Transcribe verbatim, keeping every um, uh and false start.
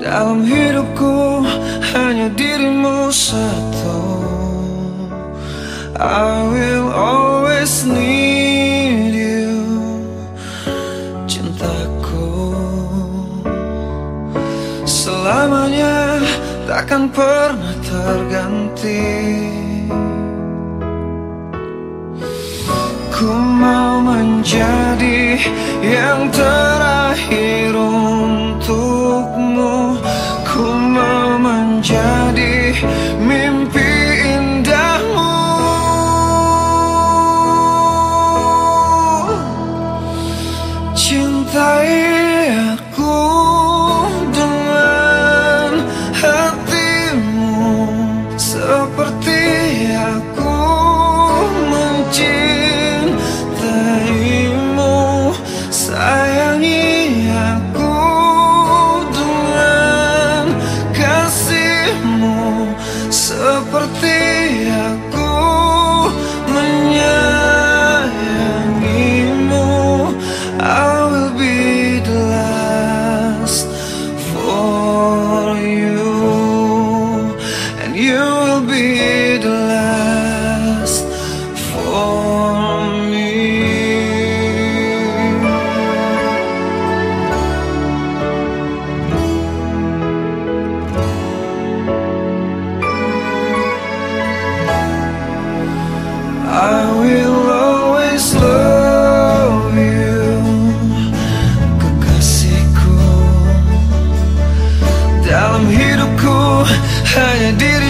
Dalam hidupku hanya dirimu satu. I will always need you, cintaku. Selamanya takkan pernah terganti. Ku mau menjadi yang terakhir untukmu. Ku mau menjadi mimpi indahmu. Cintai aku dengan hatimu seperti aku mencintaimu. Sayangi aku dengan kasihmu seperti aku menyayangimu. I will be the last for you, and you will be the last for me. I will always love you, kekasihku. Dalam hidupku hanya diri